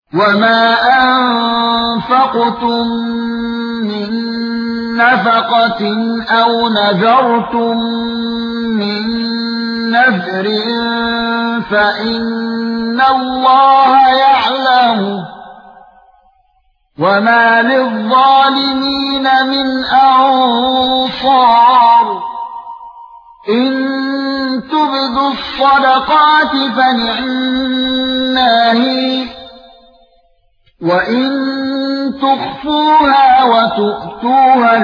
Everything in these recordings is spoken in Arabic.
وما أنفقتم من نفقة أو نذرتم من نذر فإن الله يعلم وما للظالمين من أنصار إن تبدوا الصدقات فنعما هي وإن تخفوها وتؤتوها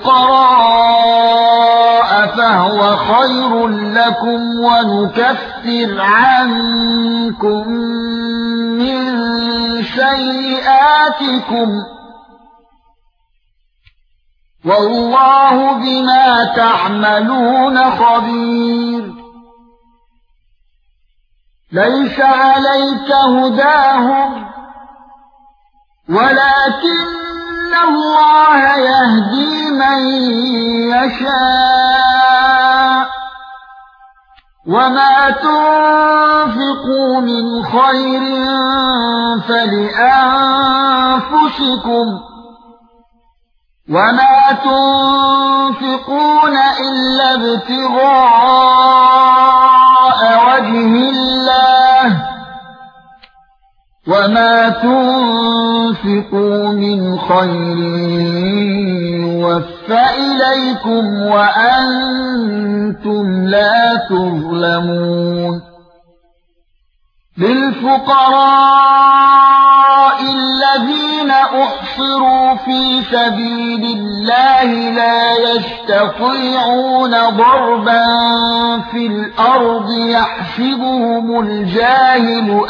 الفقراء فهو خير لكم ونكفر عنكم من سيئاتكم والله بما تعملون خبير ليس عليك هداهم ولكن الله يهدي من يشاء وما تنفقوا من خير فلأنفسكم وما تنفقون إلا ابتغاء وجه الله وما تنفقوا من خير يوفى إليكم وأنتم لا تظلمون للفقراء الذين أحصروا في سبيل الله لا يستطيعون ضربا في الأرض يحسبهم الجاهل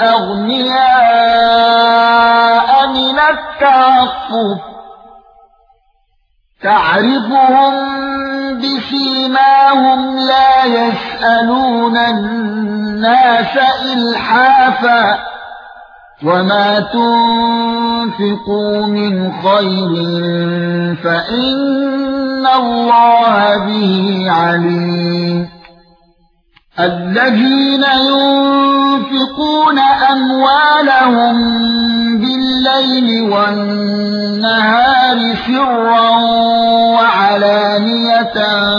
أغنياء من التعفف تعرفهم بسيماهم لا يسألون الناس إلحافا وما تنفقوا من خير فإن الله به عليم الذين ينفقون أموالهم بالليل والنهار سرا وعلانية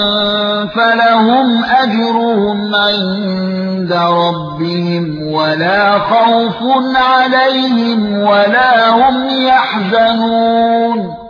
فلهم أجرهم عند ربهم ولا خوف عليهم ولا هم يحزنون